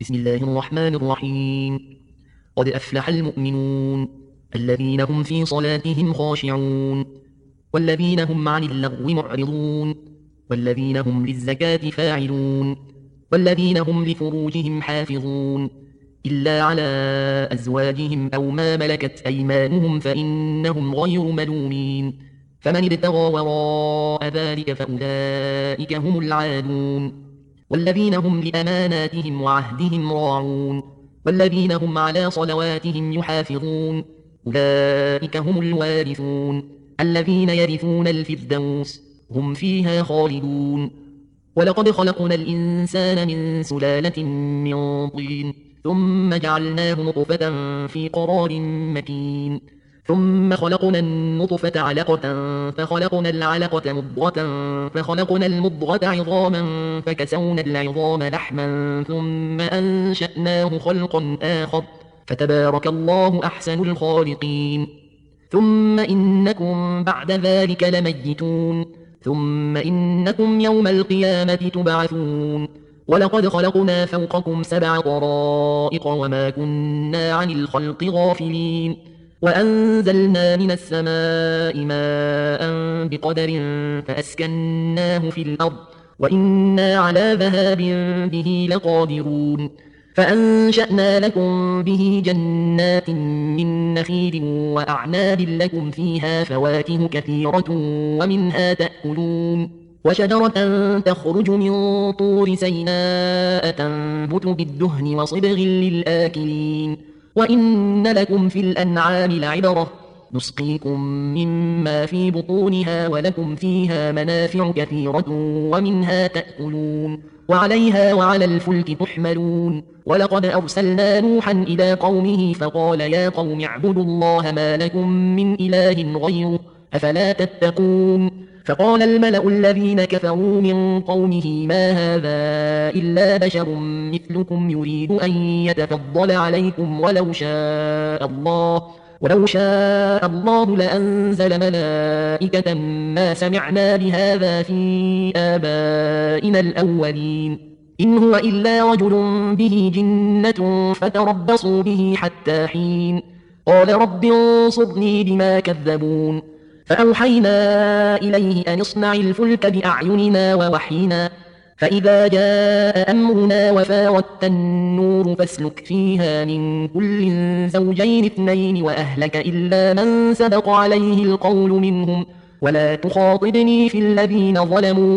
بسم الله الرحمن الرحيم. قد أفلح المؤمنون الذين هم في صلاتهم خاشعون والذين هم عن اللغو معرضون والذين هم للزكاة فاعلون والذين هم لفروجهم حافظون إلا على أزواجهم أو ما ملكت أيمانهم فإنهم غير ملومين. فمن ابتغى وراء ذلك فأولئك هم العادون. والذين هم لأماناتهم وعهدهم راعون والذين هم على صلواتهم يحافظون أولئك هم الوارثون الذين يرثون الفردوس هم فيها خالدون. ولقد خلقنا الإنسان من سلالة من طين ثم جعلناه نطفة في قرار مكين ثم خلقنا النطفة علقة فخلقنا العلقة مضغة فخلقنا المضغة عظاما فكسونا العظام لحما ثم أنشأناه خلقا آخر فتبارك الله أحسن الخالقين. ثم إنكم بعد ذلك لميتون ثم إنكم يوم القيامة تبعثون. ولقد خلقنا فوقكم 7 طرائق وما كنا عن الخلق غافلين وأنزلنا من السماء ماء بقدر فأسكناه في الأرض وإنا على ذهاب به لقادرون. فأنشأنا لكم به جنات من نخيل وأعناب لكم فيها فواكه كثيرة ومنها تأكلون وشجرة تخرج من طور سيناء تنبت بالدهن وصبغ للآكلين وإن لكم في الأنعام لعبرة نسقيكم مما في بطونها ولكم فيها منافع كثيرة ومنها تأكلون وعليها وعلى الفلك تحملون. ولقد أرسلنا نوحا إلى قومه فقال يا قوم اعبدوا الله ما لكم من إله غيره أفلا تتقون. فقال الملأ الذين كفروا من قومه ما هذا إلا بشر مثلكم يريد أن يتفضل عليكم ولو شاء الله لأنزل ملائكة ما سمعنا بهذا في آبائنا الأولين إن هو إلا رجل به جنة فتربصوا به حتى حين. قال رب انصرني بما كذبون. فأوحينا إليه أن اصنع الفلك بأعيننا ووحينا فإذا جاء أمرنا وفاردت النور فاسلك فيها من كل زوجين 2 وأهلك إلا من سبق عليه القول منهم ولا تخاطبني في الذين ظلموا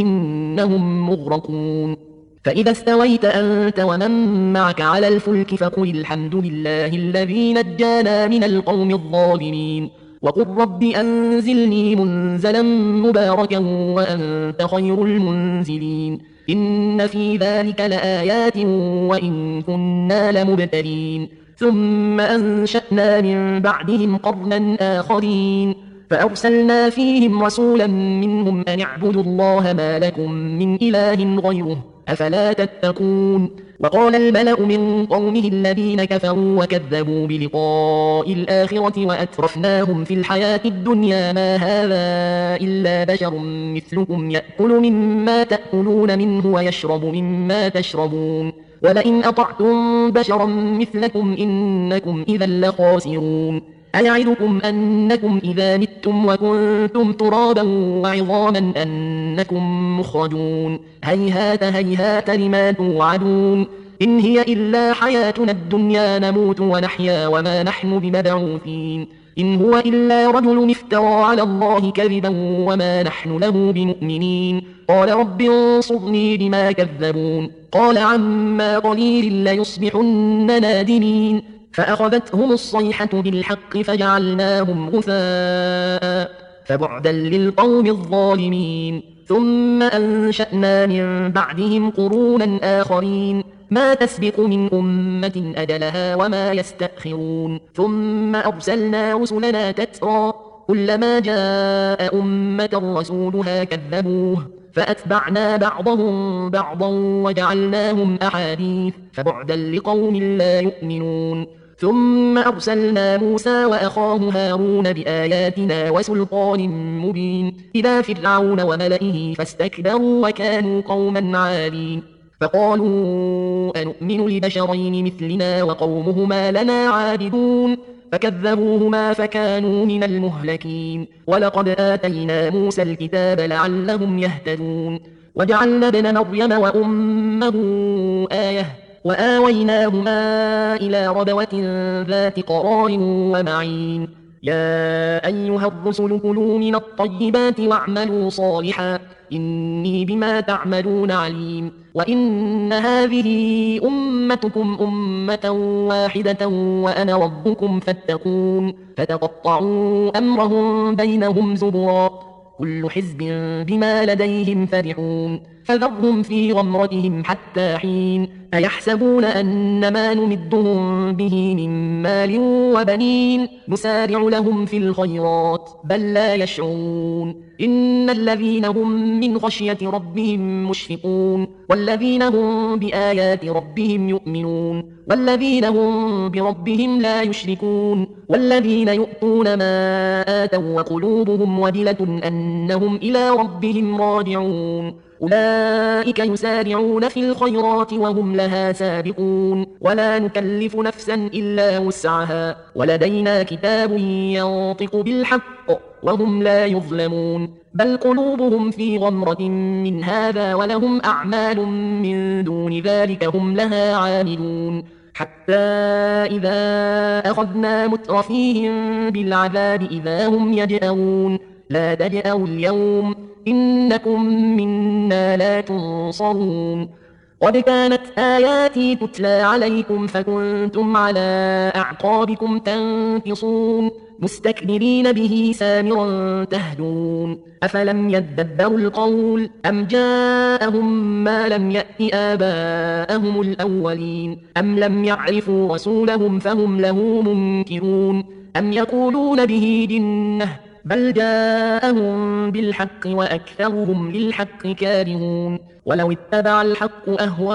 إنهم مغرقون. فإذا استويت أنت ومن معك على الفلك فقل الحمد لله الذي نجانا من القوم الظالمين وقل رب أنزلني منزلا مباركا وأنت خير المنزلين إن في ذلك لآيات وإن كنا لمبتلين. ثم أنشأنا من بعدهم قرنا آخرين فأرسلنا فيهم رسولا منهم أن اعبدوا الله ما لكم من إله غيره أفلا تتقون. وقال الملأ من قومه الذين كفروا وكذبوا بلقاء الآخرة وأترفناهم في الحياة الدنيا ما هذا إلا بشر مثلكم يأكل مما تأكلون منه ويشرب مما تشربون ولئن أطعتم بشرا مثلكم إنكم إذا لخاسرون. أيعدكم أنكم إذا متم وكنتم ترابا وعظاما أنكم مخرجون هيهات هيهات لما توعدون إن هي إلا حياتنا الدنيا نموت ونحيا وما نحن بمبعوثين إن هو إلا رجل افترى على الله كذبا وما نحن له بمؤمنين. قال رب انصرني بما كذبون. قال عما قليل ليصبحن نادمين فأخذتهم الصيحة بالحق فجعلناهم غثاء فبعدا للقوم الظالمين. ثم أنشأنا من بعدهم قرونا آخرين ما تسبق من أمة أجلها وما يستأخرون. ثم أرسلنا رسلنا تترى كلما جاء أمة رسولها كذبوه فأتبعنا بعضهم بعضا وجعلناهم أحاديث فبعدا لقوم لا يؤمنون. ثم أرسلنا موسى وأخاه هارون بآياتنا وسلطان مبين إلى فرعون وملئه فاستكبروا وكانوا قوما عالين. فقالوا أنؤمن لبشرين مثلنا وقومهما لنا عابدون فكذبوهما فكانوا من المهلكين ولقد آتينا موسى الكتاب لعلهم يهتدون وجعلنا ابن مريم وأمه آية وآويناهما إلى ربوة ذات قرار ومعين يا أيها الرسل كلوا من الطيبات واعملوا صالحا إني بما تعملون عليم وإن هذه أمتكم أمة واحدة وأنا ربكم فاتقون فتقطعوا أمرهم بينهم زبرا كل حزب بما لديهم فرحون فذرهم في غمرتهم حتى حين أيحسبون أن ما نمدهم به من مال وبنين نسارع لهم في الخيرات بل لا يشعرون إن الذين هم من خشية ربهم مشفقون والذين هم بآيات ربهم يؤمنون والذين هم بربهم لا يشركون والذين يؤتون ما آتوا وقلوبهم وجلة أنهم إلى ربهم راجعون أولئك يسارعون في الخيرات وهم لها سابقون ولا نكلف نفسا إلا وسعها ولدينا كتاب ينطق بالحق وهم لا يظلمون بل قلوبهم في غمرة من هذا ولهم أعمال من دون ذلك هم لها عاملون حتى إذا أخذنا مترفيهم بالعذاب إذا هم يجأرون لا تجأروا اليوم إنكم منا لا تنصرون قد كانت آياتي تتلى عليكم فكنتم على أعقابكم تنكصون مستكبرين به سامرا تهجرون أفلم يدبروا القول أم جاءهم ما لم يأت آباءهم الأولين أم لم يعرفوا رسولهم فهم له منكرون أم يقولون به جنة بل جاءهم بالحق وأكثرهم للحق كارهون ولو اتبع الحق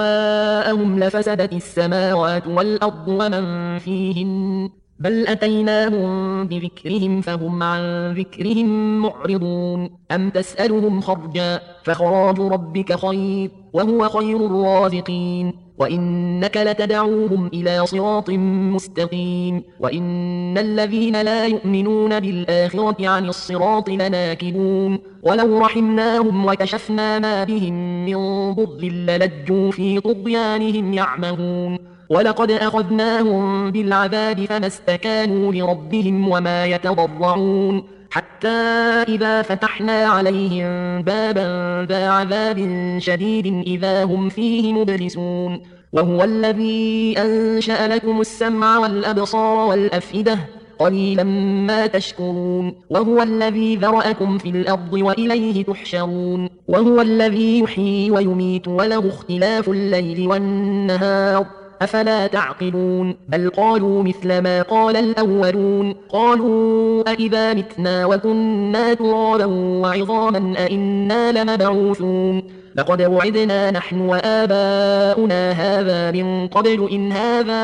أهواءهم لفسدت السماوات والأرض ومن فيهن بل أتيناهم بذكرهم فهم عن ذكرهم معرضون أم تسألهم خرجا فخراج ربك خير وهو خير الرازقين وإنك لتدعوهم إلى صراط مستقيم وإن الذين لا يؤمنون بالآخرة عن الصراط لناكبون ولو رحمناهم وكشفنا ما بهم من ضر للجوا في طغيانهم يعمهون ولقد أخذناهم بالعذاب فما استكانوا لربهم وما يتضرعون حتى إذا فتحنا عليهم بابا ذا عذاب شديد إذا هم فيه مبلسون وهو الذي أنشأ لكم السمع والأبصار والأفئدة قليلا ما تشكرون وهو الذي ذرأكم في الأرض وإليه تحشرون وهو الذي يحيي ويميت وله اختلاف الليل والنهار أفلا تعقلون بل قالوا مثل ما قال الأولون قالوا أئذا متنا وكنا ترابا وعظاما أئنا لمبعوثون لقد وعدنا نحن وآباؤنا هذا من قبل إن هذا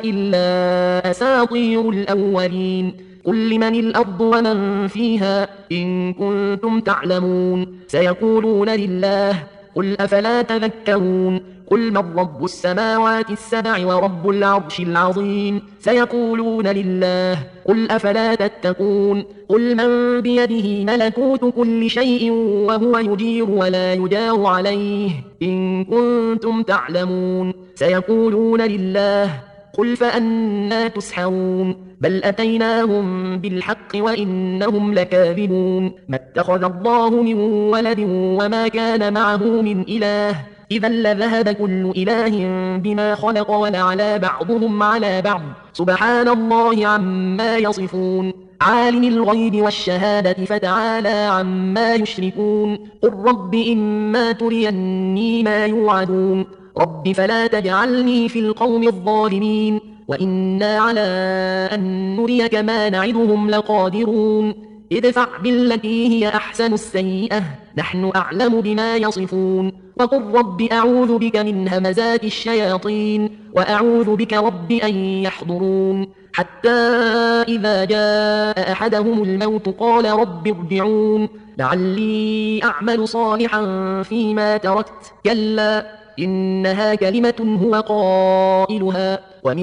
إلا أساطير الأولين قل لمن الأرض ومن فيها إن كنتم تعلمون سيقولون لله قل أفلا تذكرون قل من رب السماوات السبع ورب العرش العظيم سيقولون لله قل أفلا تتقون قل من بيده ملكوت كل شيء وهو يجير ولا يجار عليه إن كنتم تعلمون سيقولون لله قل فأنى تسحرون بل أتيناهم بالحق وإنهم لكاذبون ما اتخذ الله من ولد وما كان معه من إله إذا لذهب كل إله بما خلق ولعلى بعضهم على بعض سبحان الله عما يصفون عالم الغيب والشهادة فتعالى عما يشركون قل رب إما تريني ما يوعدون رب فلا تجعلني في القوم الظالمين وإنا على أن نريك ما نعدهم لقادرون ادفع بالتي هي أحسن السيئة نحن أعلم بما يصفون وقل رب أعوذ بك من همزات الشياطين وأعوذ بك رب أن يحضرون حتى إذا جاء أحدهم الموت قال رب ارجعون لعلي أعمل صالحا فيما تركت كلا إنها كلمة هو قائلها ومن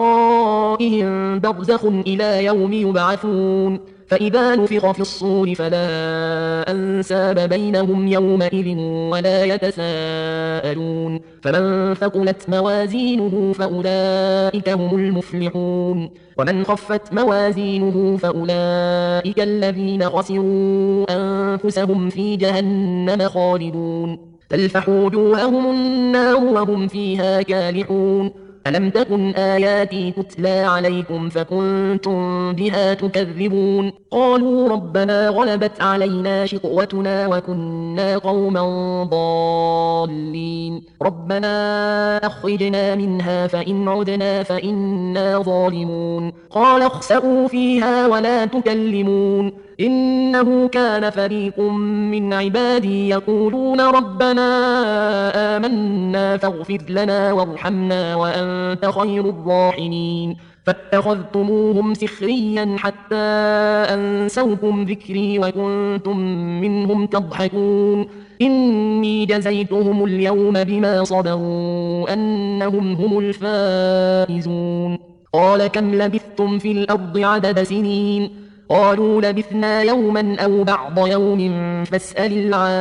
ورائهم برزخ إلى يوم يبعثون فإذا نفخ في الصور فلا أنساب بينهم يومئذ ولا يتساءلون فمن ثقلت موازينه فأولئك هم المفلحون ومن خفت موازينه فأولئك الذين خسروا أنفسهم في جهنم خالدون تلفح وجوههم النار وهم فيها كالحون ألم تكن آياتي تتلى عليكم فكنتم بها تكذبون قالوا ربنا غلبت علينا شقوتنا وكنا قوما ضالين ربنا أخرجنا منها فإن عدنا فإنا ظالمون قال اخسئوا فيها ولا تكلمون إنه كان فريق من عبادي يقولون ربنا آمنا فاغفر لنا وارحمنا وأنت خير الراحمين فاتخذتموهم سخريا حتى أنسوكم ذكري وكنتم منهم تضحكون إني جزيتهم اليوم بما صبروا أنهم هم الفائزون قال كم لبثتم في الأرض عدد سنين قالوا لبثنا يوما أو بعض يوم فاسأل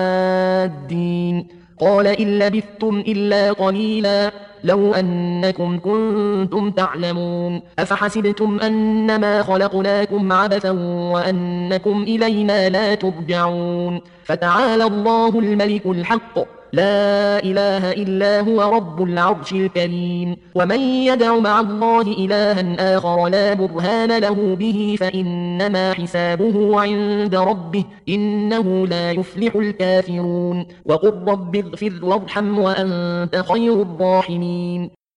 العادين قال إن لبثتم إلا قليلا لو أنكم كنتم تعلمون أفحسبتم أنما خلقناكم عبثا وأنكم إلينا لا ترجعون فتعالى الله الملك الحق لا إله إلا هو رب العرش الكريم ومن يدع مع الله إلها آخر لا برهان له به فإنما حسابه عند ربه إنه لا يفلح الكافرون وقل رب اغفر وارحم وأنت خير الراحمين